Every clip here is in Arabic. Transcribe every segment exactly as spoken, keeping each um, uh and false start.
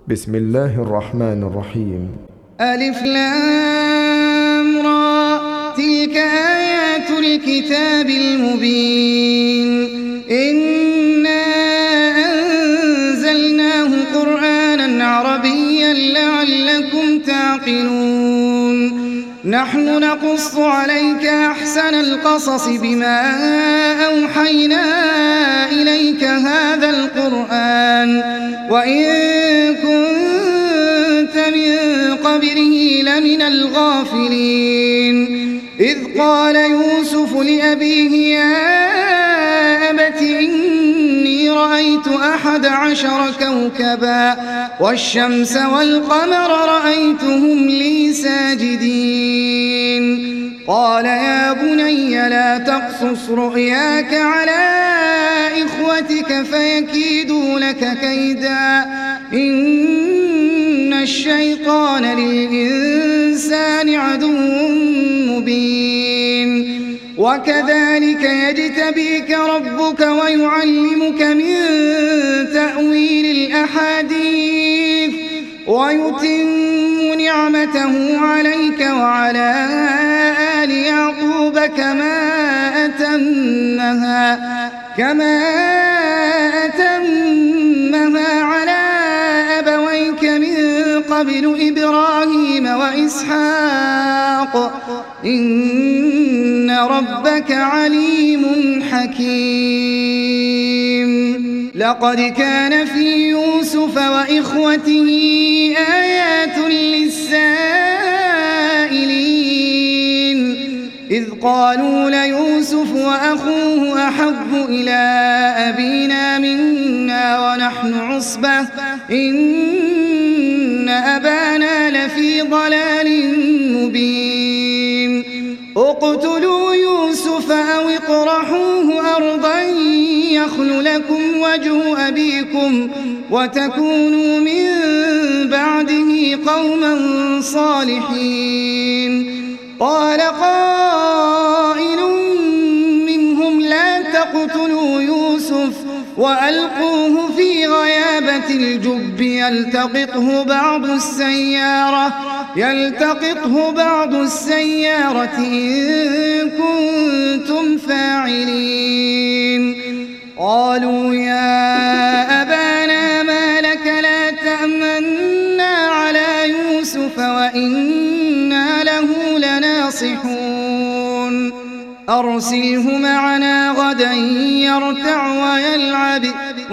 بسم الله الرحمن الرحيم. ألف لام را، تلك آيات الكتاب المبين. إنا أنزلناه قرآنا عربيا لعلكم تعقلون. نحن نقص عليك أحسن القصص بما أوحينا إليك هذا القرآن وإن كنت من قبله لمن الغافلين. إذ قال يوسف لأبيه يا أبت إني رأيت أحد عشر كوكبا والشمس والقمر رأيتهم لي ساجدين. قال يا بني لا تقصص رؤياك على إخوتك فيكيدوا لك كيدا إن الشيطان للإنسان عدو مبين. وكذلك يجتبيك ربك ويعلمك من تأويل الأحاديث ويتم نعمته عليك وعلى آل يعقوب كما أتمها كما أتمها على أبويك من قبل إبراهيم وإسحاق إن ربك عليم حكيم. لقد كان في يوسف وإخوته آيات للسائلين إذ قالوا ليوسف وأخوه أحب إلى أبينا منا ونحن عصبة إن أبانا لفي ضلال مبين. اقتلوا يوسف أو اطرحوه أرضا يخل لكم وجه أبيكم وتكونوا من بعده قوما صالحين. قال قائل منهم لا تقتلوا يوسف وألقوه في غيابة الجب يلتقطه بعض السيارة يلتقطه بعض السيارة إن كنتم فاعلين. قالوا يا أبانا ما لك لا تأمنا على يوسف وإنا له لناصحون. أرسله معنا غدا يرتع ويلعب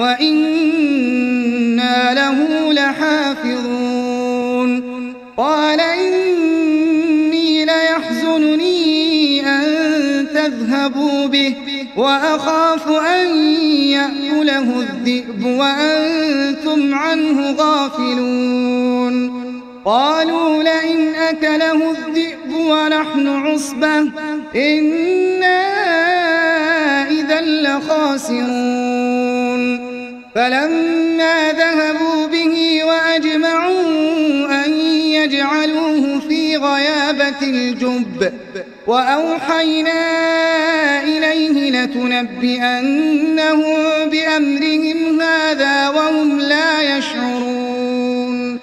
وإنا له لحافظون. قال إني ليحزنني أن تذهبوا به وأخاف أن يأكله الذئب وأنتم عنه غافلون. قالوا لئن أكله الذئب ونحن عصبة إنا إذا لخاسرون. فلما ذهبوا به وأجمعوا أن يجعلوه في غيابة الجب وأوحينا إليه لتنبئنهم بأمرهم هذا وهم لا يشعرون.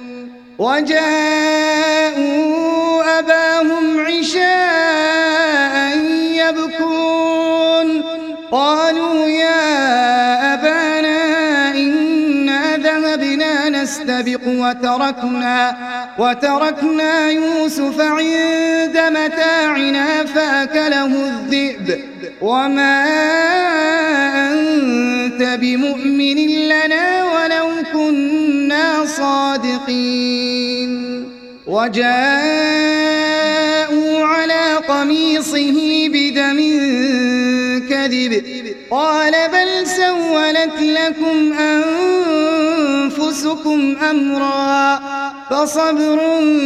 وجاءوا أباهم عشاء يبكون. قالوا يا أبانا إنا ذهبنا نستبق وتركنا, وتركنا يوسف عند متاعنا فأكله الذئب وما أنت بمؤمن لنا ولو كنا صادقين. وجاءوا على قميصه بدم كذب قال بل سولت لكم أنفسكم أمرا فصبر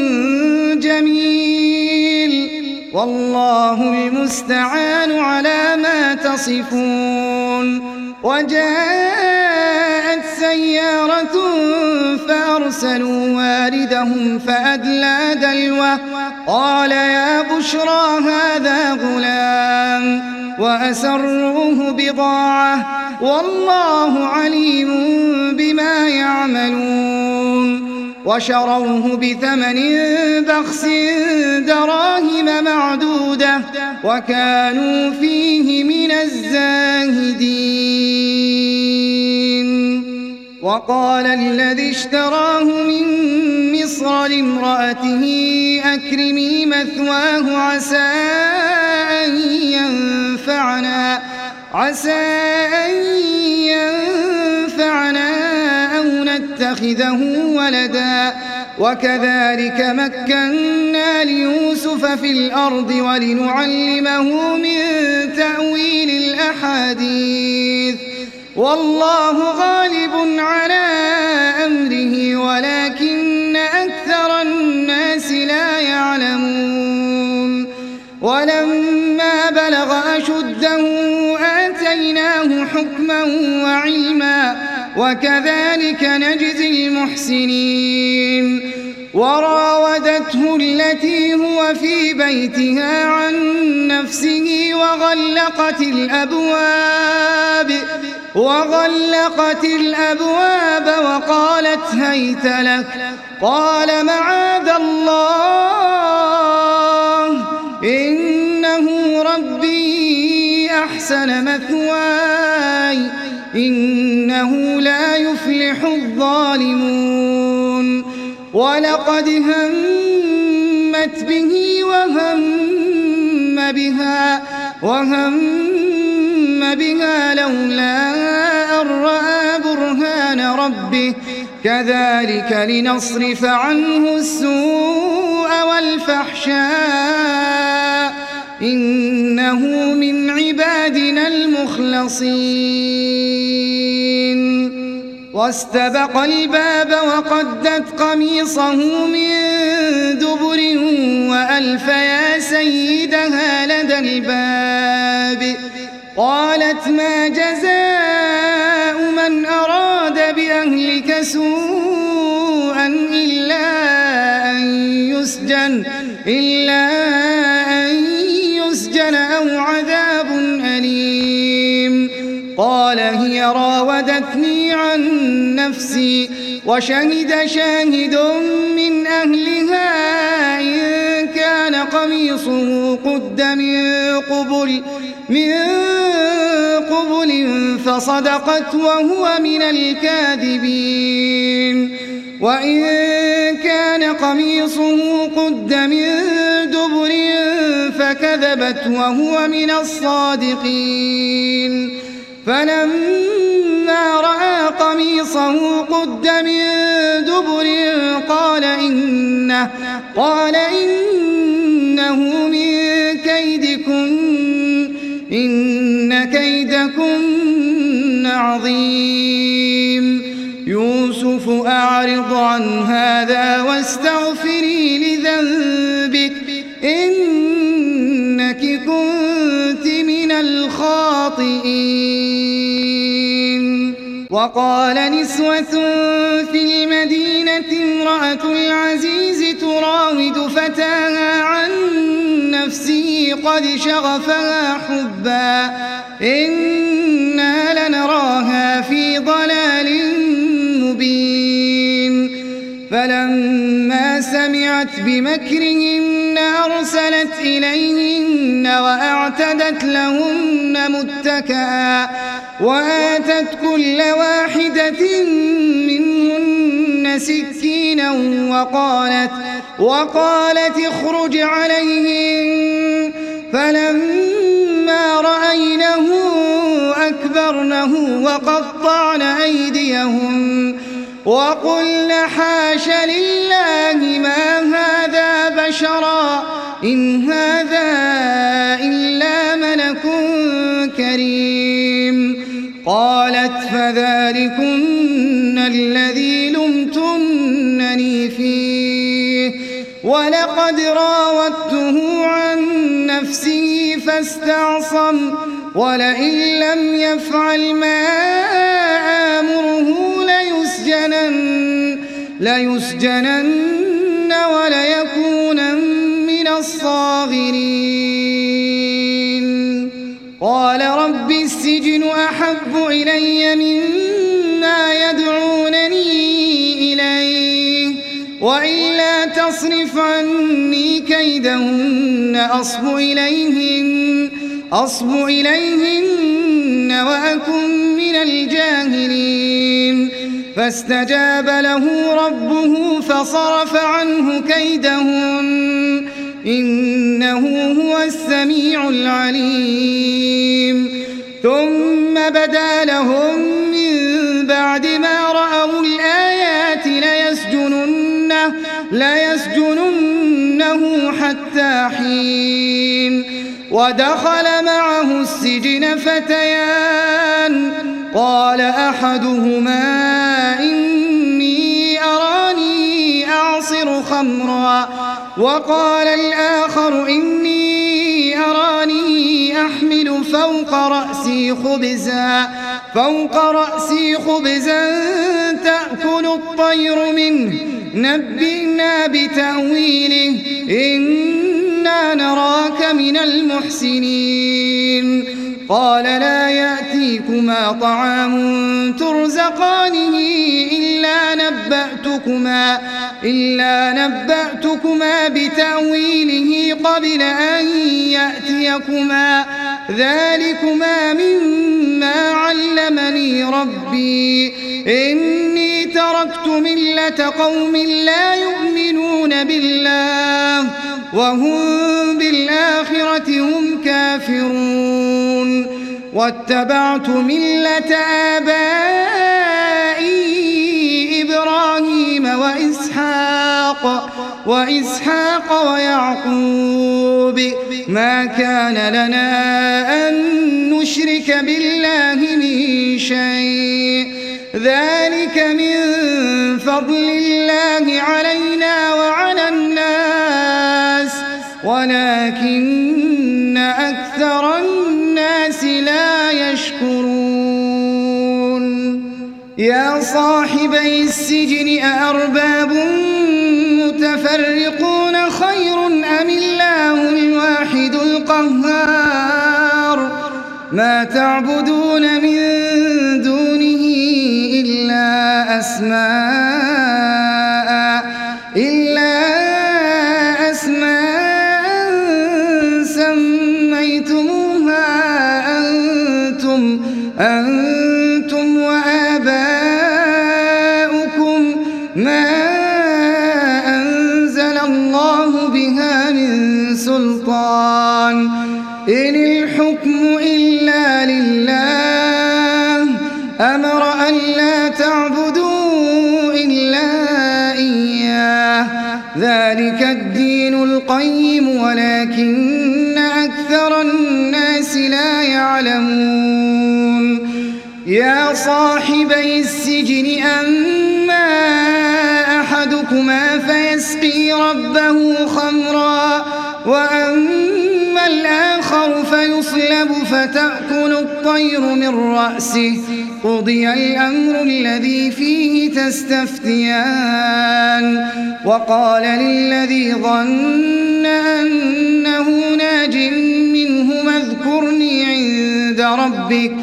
جميل والله المستعان على ما تصفون. وجاءت سيارة فأرسلوا واردهم فأدلى دلوه قال يا بشرى هذا غلام وأسروه بضاعة والله عليم بما يعملون. وشروه بثمن بخس دراهم معدودة وكانوا فيه من الزاهدين. وقال الذي اشتراه من مصر لامرأته أكرمي مثواه عسى أن ينفعنا عسى أن ينفعنا أو نتخذه ولدا وكذلك مكنا ليوسف في الأرض ولنعلمه من تأويل الأحاديث والله غالب على أمره ولكن أكثر الناس لا يعلمون. ولما بلغ أشده آتيناه حكما وعلما وكذلك نجزي المحسنين. وراودته التي هو في بيتها عن نفسه وغلقت الأبواب وغلقت الأبواب وقالت هيت لك قال معاذ الله إنه ربي أحسن مثواي إنه لا يفلح الظالمون. ولقد همت به وهم بها وهم بها لولا أن رأى برهان ربه كذلك لنصرف عنه السوء والفحشاء إنه من عبادنا المخلصين. واستبق الباب وقدت قميصه من دبر وألف يا سيدها لدى الباب قالت ما جزاء من أراد بأهلك سوءا إلا أن يسجن إلا أن يسجن أو عذاب أليم. قال هي راودتني عن نفسي وشهد شاهد من أهلها إن كان قميصه قد من قبل من قبل فصدقت وهو من الكاذبين وإن كان قميصه قد من دبر فكذبت وهو من الصادقين. فلما رأى قميصه قد من دبر قال إنه قال إنه من كيدكن إن كيدكن عظيم. يوسف أعرض عن هذا واستغفري لذنبك إنك كنت من الخاطئين. وقال نسوة في المدينة امرأة العزيز تراود فتاها عن نفسه قد شغفها حبا إنا لنراها في ضلال مبين. فلما سمعت بمكرهن أرسلت إليهن وأعتدت لهن متكئا وآتت كل واحدة منهن سكينا وقالت وقالت اخرج عليهن. فلما رأينه أكبرنه وقطعن أيديهم وقلن حاش لله ما هذا بشرا إن هذا إلا ملك كريم. قالت فذلكن الذي لمتنني فيه ولقد راودته عن نفسه فاستعصم ولئن لم يفعل ما آمره ليسجنن, ليسجنن وليكونن من الصاغرين. قال رب السجن أحب إلي مما يدعونني إليه وإلا تصرف عني كيدهن أصب إليهن, أصب إليهن وأكن من الجاهلين فاستجاب له ربه فصرف عنه كيدهن إنه هو السميع العليم ثم بدا لهم من بعد ما رأوا الآيات ليسجننه, ليسجننه حتى حين ودخل معه السجن فتيان قال أحدهما إني أراني أعصر خمرا وقال الآخر إني أراني أحمل فوق رأسي خبزا فوق رأسي خبزا تأكل الطير منه نبئنا بتأويله إنا نراك من المحسنين قال لا يأتيكما طعام ترزقانه إلا نبأتكما, إلا نبأتكما بتأويله قبل أن يأتيكما ذلكما مما علمني ربي إني تركت ملة قوم لا يؤمنون بالله وهم بالآخرة هم كافرون واتبعت ملة آبائي إبراهيم وإسحاق وإسحاق ويعقوب ما كان لنا أن نشرك بالله من شيء ذلك من فضل الله علينا وعلى الناس ولكن أكثر الناس لا يشكرون يا صاحبي السجن أأرباب متفرقون خير أم الله الواحد القهار ما تعبدون من دونه إلا أسماء إلا أسماء سميتموها أنتم أنتم وآباؤكم ما أنزل الله بها من سلطان إن الحكم إلا لله أمر أن لا تعبدوا إلا إياه ذلك الدين القيم ولكن أكثر الناس لا يعلمون يا صاحبي السجن أما أحدكما فيسقي ربه خمرا وأما الآخر فيصلب فتأكل الطير من رأسه قضي الأمر الذي فيه تستفتيان وقال للذي ظن أنه ناج منهما اذكرني عند ربك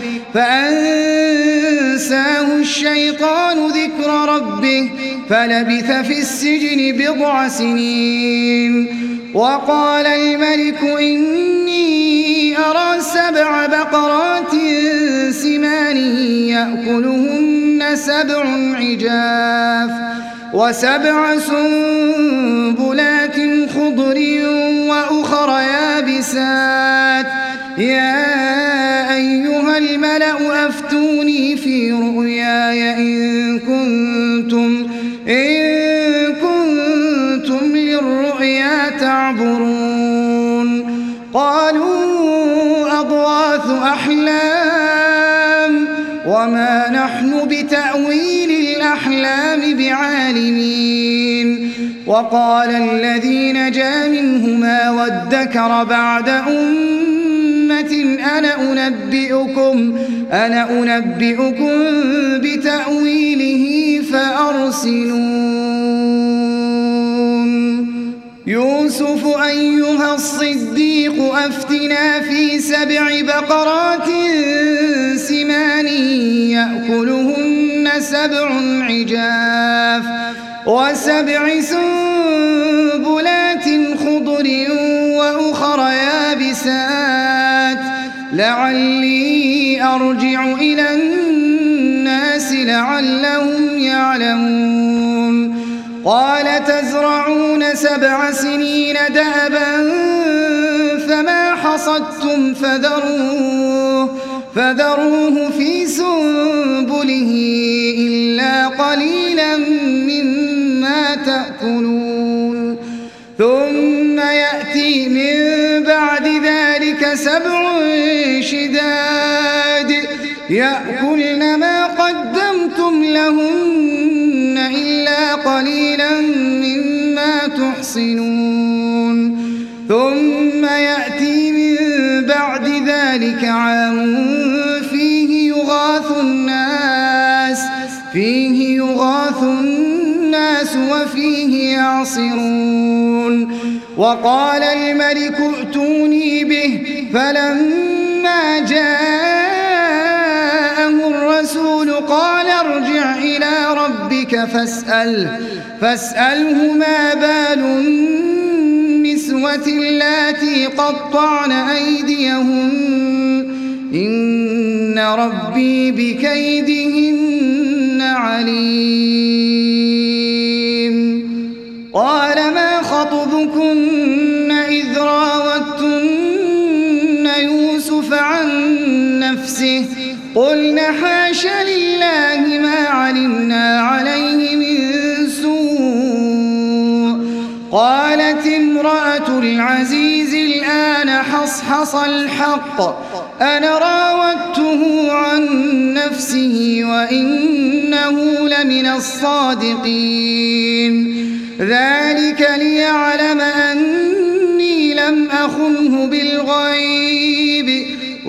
فأنساه الشيطان ذكر ربه فلبث في السجن بضع سنين وقال الملك إني أرى سبع بقرات سمان يأكلهن سبع عجاف وسبع سنبلات خضر وأخر يابسات يا أيها الملأ أفتوني في رؤياي إن كنتم إن كنتم للرؤيا تعبرون قالوا أضغاث أحلام وما نحن بتأويل الأحلام بعالمين وقال الذي نجا منهما وادكر بعد أمة أنا أنبئكم أنا أنبئكم بتأويله فأرسلون يوسف أيها الصديق أفتنا في سبع بقرات سمان يأكلهن سبع عجاف وسبع سنبلات خضر وأخر يابسات لعلي أرجع إلى الناس لعلهم يعلمون قال تزرعون سبع سنين دأبا فما حصدتم فذروه, فذروه في سنبله إلا قليلا مما تأكلون ثم يأتي من بعد ذلك سبع شداد يأكلن ما قدمتم لهن إلا قليلا مما تحصنون ثم يأتي من بعد ذلك عام فيه يغاث الناس فيه يغاث الناس وفيه يعصرون وقال الملك ائتوني به فلما جاءه الرسول قال ارجع إلى ربك فاسأل فاسأله ما بال النسوة اللاتي قطعن أيديهن إن ربي بكيدهن عليم قال ما خطبكن إذ راوتن يوسف عن نفسه قلن حاش لله ما علمنا عليه من سوء قالت امرأة العزيز الآن حصحص الحق أنا راودته عن نفسه وإنه لمن الصادقين ذلك ليعلم أني لم أخنه بالغيب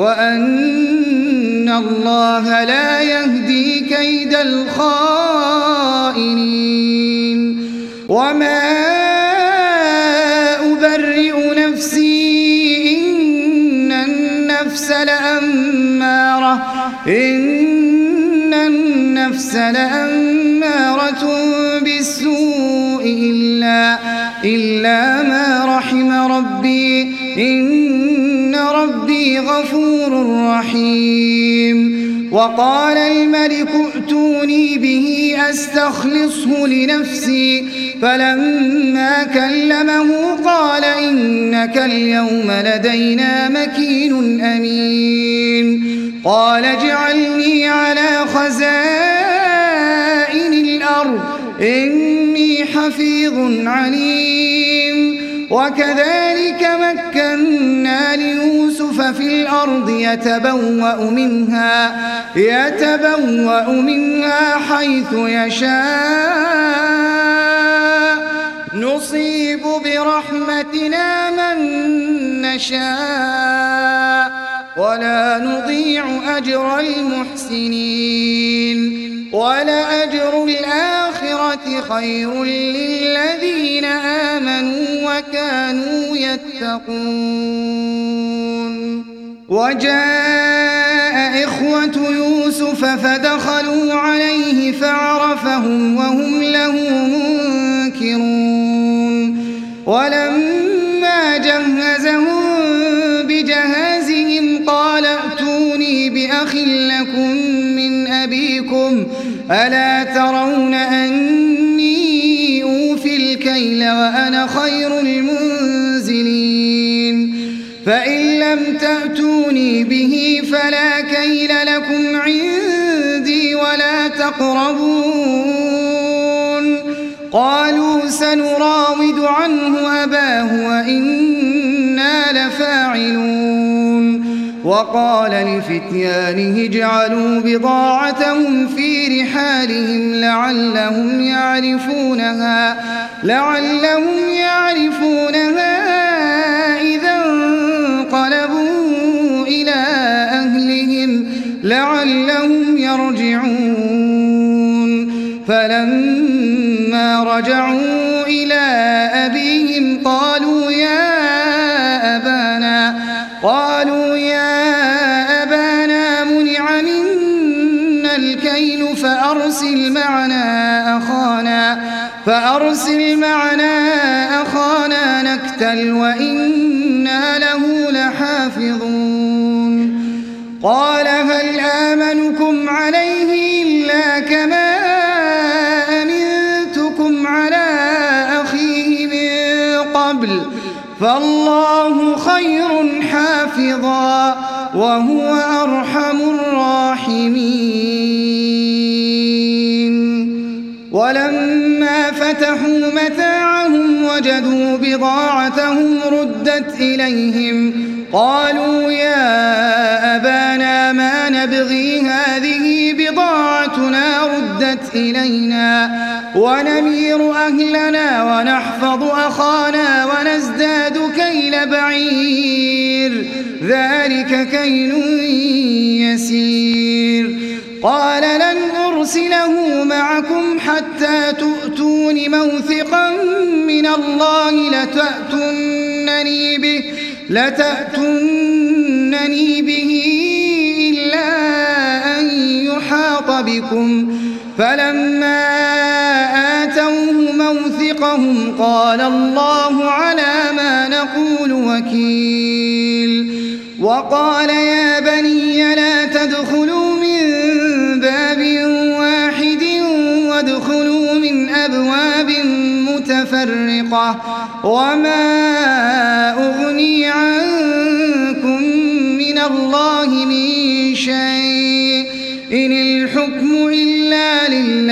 وأن الله لا يهدي كيد الخائنين وما أبرئ نفسي إن النفس لأمارة إن النفس لأمارة بالسوء إلا, إلا ما رحم ربي إن ربي غفور رحيم وقال الملك ائتوني به أستخلصه لنفسي فلما كلمه قال إنك اليوم لدينا مكين أمين قال اجعلني على خزائن الأرض إني حفيظ عليم وكذلك مكنا ليوسف في الأرض يتبوأ منها, يتبوأ منها حيث يشاء نصيب برحمتنا من نشاء ولا نضيع أجر المحسنين ولأجر الآخرة خير للذين آمنوا وكانوا يتقون وجاء إخوة يوسف فدخلوا عليه فعرفهم وهم له منكرون ولما جهزهم بجهازهم قال ائتوني بأخ لكم من أبيكم ألا ترون أني أوفي الكيل وأنا خير المنزلين فإن لم تأتوني به فلا كيل لكم عندي ولا تقربون قالوا سنراود عنه أباه وإنا لفاعلون وقال لفتيانه اجعلوا بضاعتهم في رحالهم لعلهم يعرفونها لعلهم يعرفونها إذا انقلبوا إلى أهلهم لعلهم يرجعون فلما رجعوا إلى أبيهم قالوا يا أبانا قالوا يا أبانا منع منا الكيل فأرسل معنا أخانا أرسل معنا أخانا نكتل وإنا له لحافظون قال هل آمنكم عليه إلا كما أمنتكم على أخيه من قبل فالله خير حافظا وهو أرحم الراحمين. ولما فتحوا متاعهم وجدوا بضاعتهم ردت إليهم قالوا يا أبانا ما نبغي هذه بضاعتنا ردت إلينا ونمير أهلنا ونحفظ أخانا ونزداد كيل بعير ذلك كيل يسير. قال لن أرسله معكم حتى تؤتون موثقا من الله لتأتونني به, لتأتونني به إلا أن يحاط بكم فلما آتوه موثقهم قال الله على ما نقول وكيل. وقال يا بني لا تدخلوا من باب واحد وادخلوا من أبواب متفرقة وما أغني عنكم من الله من شيء إن الحكم إلا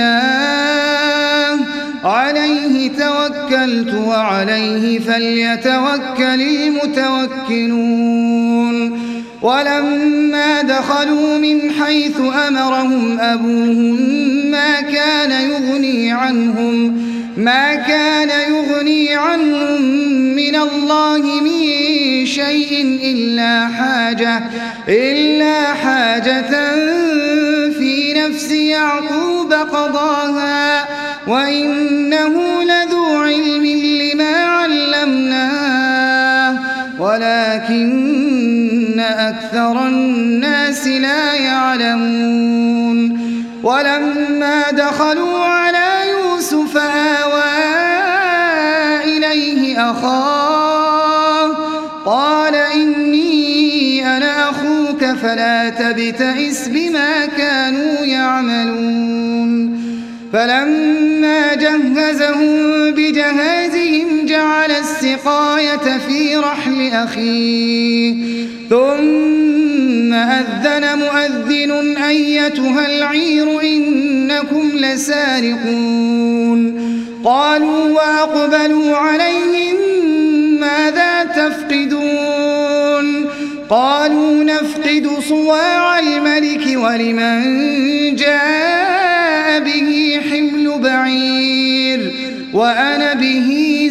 لله عليه توكلت وعليه فليتوكل المتوكلون. ولما دخلوا من حيث أمرهم أبوهم ما كان يغني عنهم ما كان يغني عنهم من الله من شيء إلا حاجة إلا حاجة في نفس يعقوب قضاها وإنه لذو علم لما علمناه ولكن أكثر الناس لا يعلمون. ولما دخلوا على يوسف آوى إليه أخاه قال إني أنا أخوك فلا تبتئس بما كانوا يعملون. فلما جهزهم بجهازهم جعل السقاية في رحل أخيه ثم أذن مؤذن أيتها العير إنكم لسارقون. قالوا وأقبلوا عليهم ماذا تفقدون قالوا نفقد صواع الملك ولمن جاء به حمل بعير وأنا به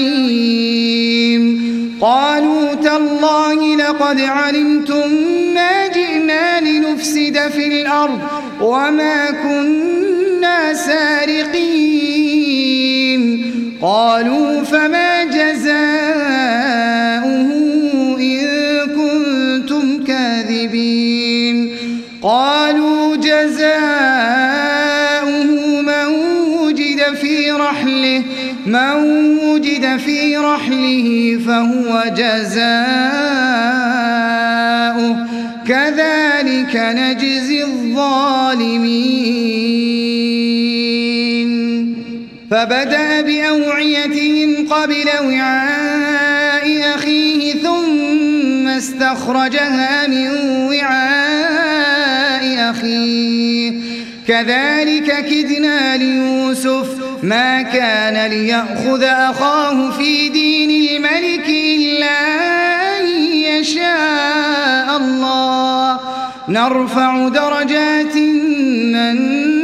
زعيم. قالوا تالله لقد علمتم ما جئنا لنفسد في الأرض وما كنا سارقين. قالوا فما جزاؤه إن كنتم كاذبين. قالوا جزاؤه من وجد في رحله من وجد في رحله فهو جزاؤه كذلك نجزي الظالمين. فبدأ بأوعيتهم قبل وعاء أخيه ثم استخرجها من وعاء أخيه كذلك كدنا ليوسف ما كان ليأخذ أخاه في دين الملك إلا أن يشاء الله نرفع درجات من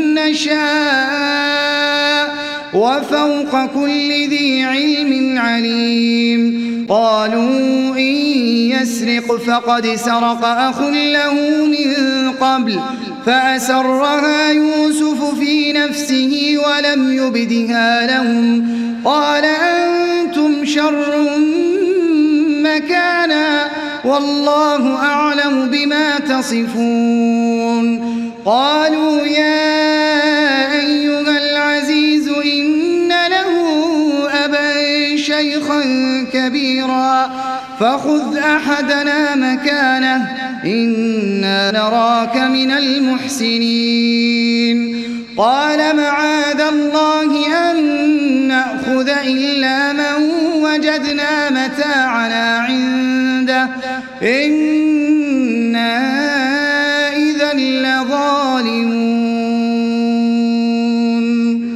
نشاء وفوق كل ذي علم عليم. قالوا إن يسرق فقد سرق أخ له من قبل فأسرها يوسف في نفسه ولم يبدها لهم قال أنتم شر مكانا والله أعلم بما تصفون. قالوا يا أيها العزيز إن له شيخا كبيرا فخذ أحدنا مكانه إنا نراك من المحسنين قال معاذ الله أن نأخذ إلا من وجدنا متاعنا عنده إنا إذا لظالمون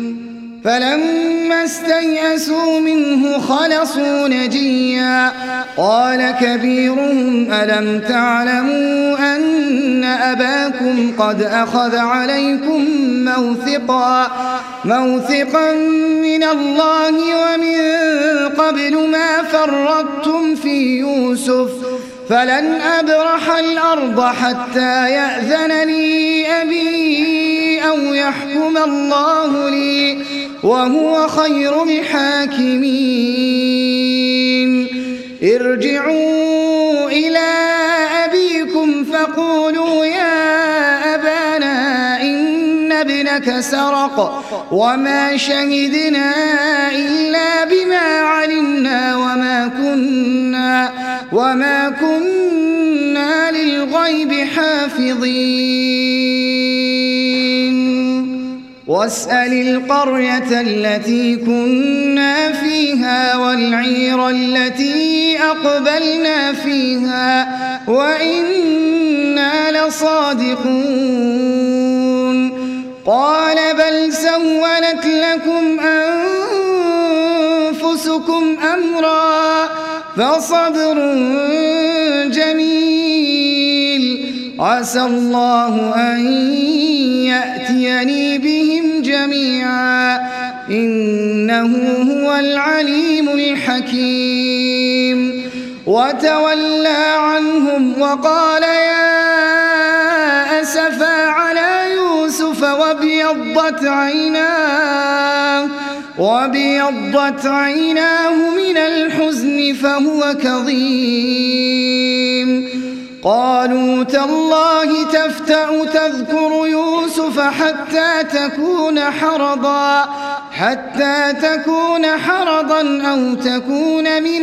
فلما استيئسوا منه خلصوا نجيا قال كبيرهم ألم تعلموا أن أباكم قد أخذ عليكم موثقا موثقا من الله ومن قبل ما فرطتم في يوسف فلن أبرح الأرض حتى يأذن لي أبي أو يحكم الله لي وهو خير الحاكمين ارجعوا إلى أبيكم فقولوا يا أبانا إن ابنك سرق وما شهدنا إلا بما علمنا وما كنا وما كنا للغيب حافظين واسأل القرية التي كنا فيها والعير التي أقبلنا فيها وإنا لصادقون قال بل سولت لكم أنفسكم أمرا فصبر جميل عسى الله أن يأتيني بهم جميعا إنه هو العليم الحكيم وتولى عنهم وقال يا أسفا على يوسف وابيضت عيناه وابيضت عيناه من الحزن فهو كظيم قالوا تالله تفتأ تذكر يوسف حتى تكون حرضا حتى تكون حرضا أو تكون من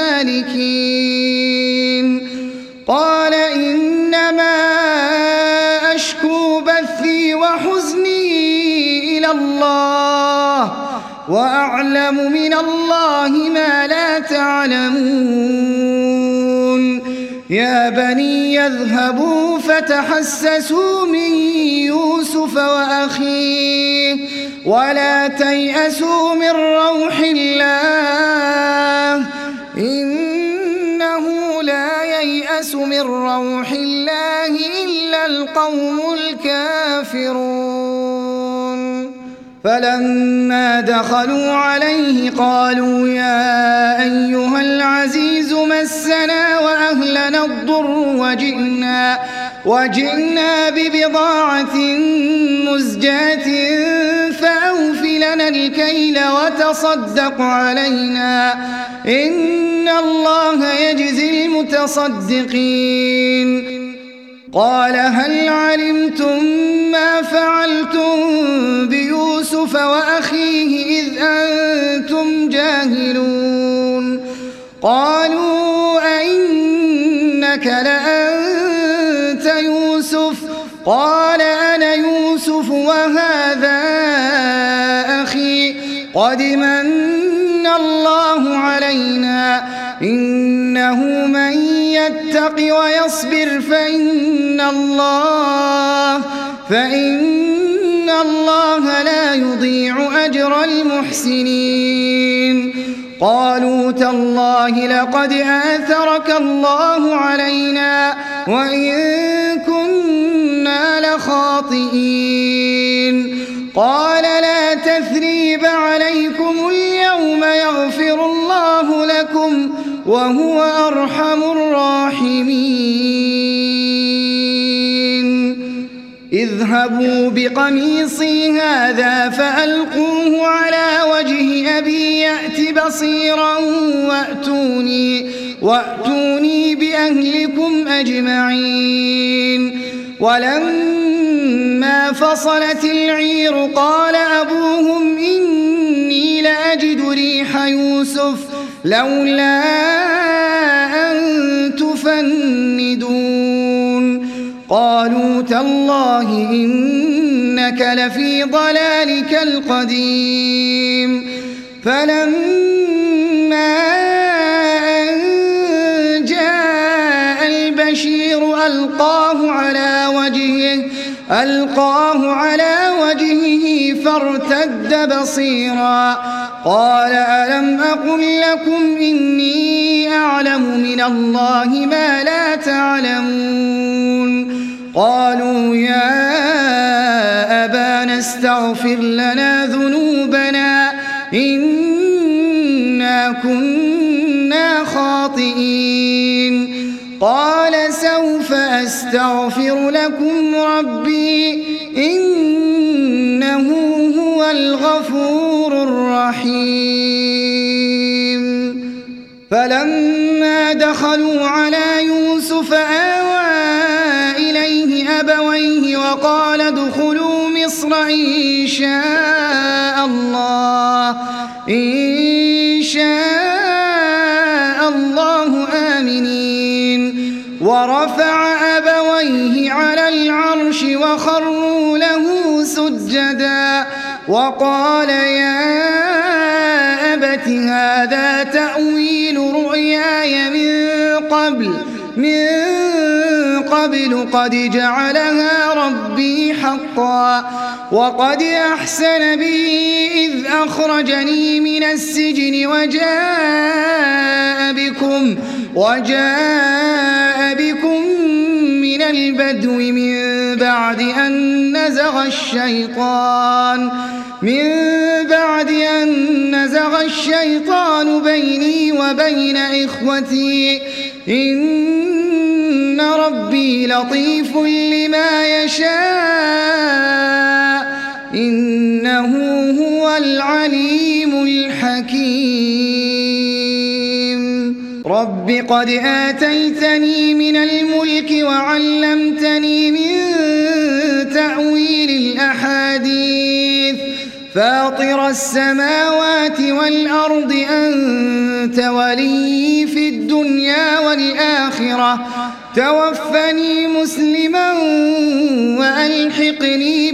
الهالكين قال إنما أشكو بثي وحزني إلى الله وأعلم من الله ما لا تعلمون يا بني يذهبوا فتحسسوا من يوسف وأخيه ولا تيأسوا من روح الله إنه لا ييأس من روح الله إلا القوم الكافرون فلما دخلوا عليه قالوا يا أيها العزيز مسنا وأهلنا الضر وجئنا, وجئنا ببضاعة مزجاة فأوف لنا الكيل وتصدق علينا إن الله يجزي المتصدقين قال هل علمتم ما فعلتم بيوسف وأخيه إذ أنتم جاهلون قالوا أئنك لأنت يوسف قال أنا يوسف وهذا أخي قد من الله علينا إنه من يتق ويصبر فإن الله فإن الله لا يضيع أجر المحسنين قالوا تالله لقد آثرك الله علينا وإن كنا لخاطئين قال لا تثريب عليكم اليوم يغفر الله لكم وهو أرحم الراحمين اذهبوا بقميصي هذا فألقوه على وجه أبي يأت بصيرا وأتوني, وأتوني بأهلكم أجمعين ولما فصلت العير قال أبوهم إني لأجد ريح يوسف لولا أن تفندون قالوا تالله إنك لفي ضلالك القديم فلما أن جاء البشير ألقاه على وجهه ألقاه على وجهه فارتد بصيرا قال ألم أقل لكم إني أعلم من الله ما لا تعلمون قالوا يا أبانا استغفر لنا ذنوبنا إنا كنا خاطئين قال سوف أستغفر لكم ربي إنه هو الغفور الرحيم فلما دخلوا على يوسف آوى إليه أبويه وقال ادخلوا مصر إن شاء الله إن شاء الله آمنين ورفع أبويه على العرش وخروا له سجدا وقال يا أبت هذا تأويل رؤياي من قبل من قبل قد جعلها ربي حقا وقد أحسن بي إذ أخرجني من السجن وجاء بكم وجاء بكم من البدو من بعد أن نزغ الشيطان من بعد أن نزغ الشيطان بيني وبين إخوتي إن ربي لطيف لما يشاء إنه هو العليم الحكيم رب قد آتيتني من الملك وعلمتني من تأويل الأحاديث فاطر السماوات والأرض أنت ولي في الدنيا والآخرة توفني مسلما وألحقني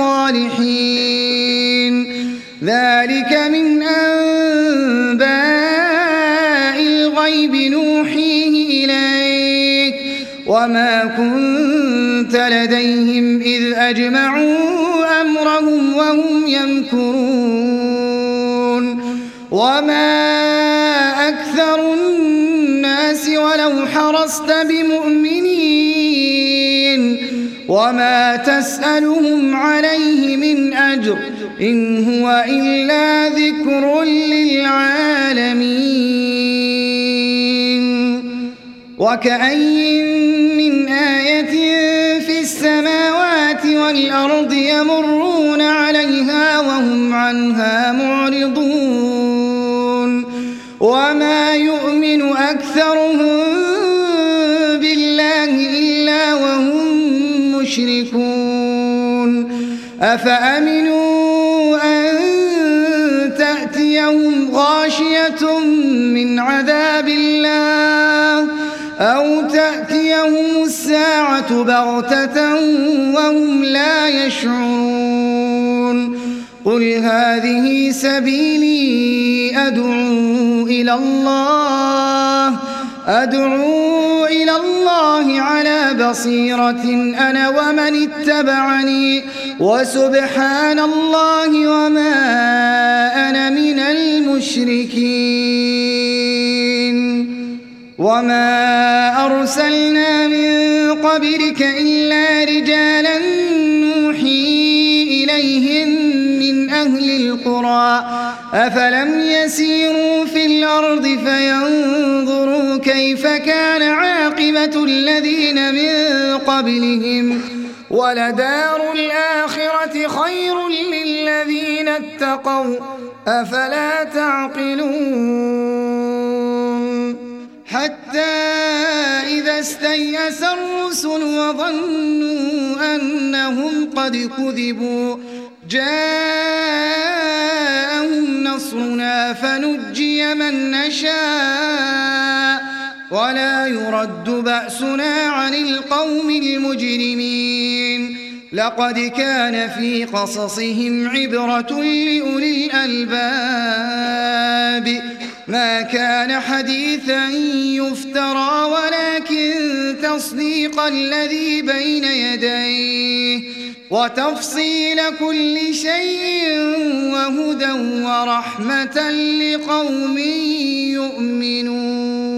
بالصالحين ذلك من أنباء الغيب نوحيه إليك وما كنت لديهم إذ أجمعوا أمرهم وهم يمكرون وما أكثر الناس ولو حرصت بمؤمنين وما تسألهم عليه من أجر إن هو إلا ذكر للعالمين وكأين من آية في السماوات والأرض يمرون عليها وهم عنها معرضون وما يؤمن أكثرهم بالله إلا وهم مشركون أفأمنوا أن تأتيهم غاشية من عذاب الله أو تأتيهم الساعة بغتة وهم لا يشعرون قل هذه سبيلي أدعو إلى الله أدعو إلى الله على بصيرة أنا ومن اتبعني وسبحان الله وما أنا من المشركين وما أرسلنا من قبلك إلا رجالا نوحي إليهم من أهل القرى أفلم يسيروا في الأرض فينظروا كيف كان عاقبة الذين من قبلهم ولدار الآخرة خير للذين اتقوا أفلا تعقلون حتى إذا استيأس الرسل وظنوا أنهم قد كذبوا جاءهم نصرنا فنجي من نشاء ولا يرد بأسنا عن القوم المجرمين لقد كان في قصصهم عبرة لأولي الألباب ما كان حديثا يفترى ولكن تصديق الذي بين يديه وتفصيل كل شيء وهدى ورحمة لقوم يؤمنون.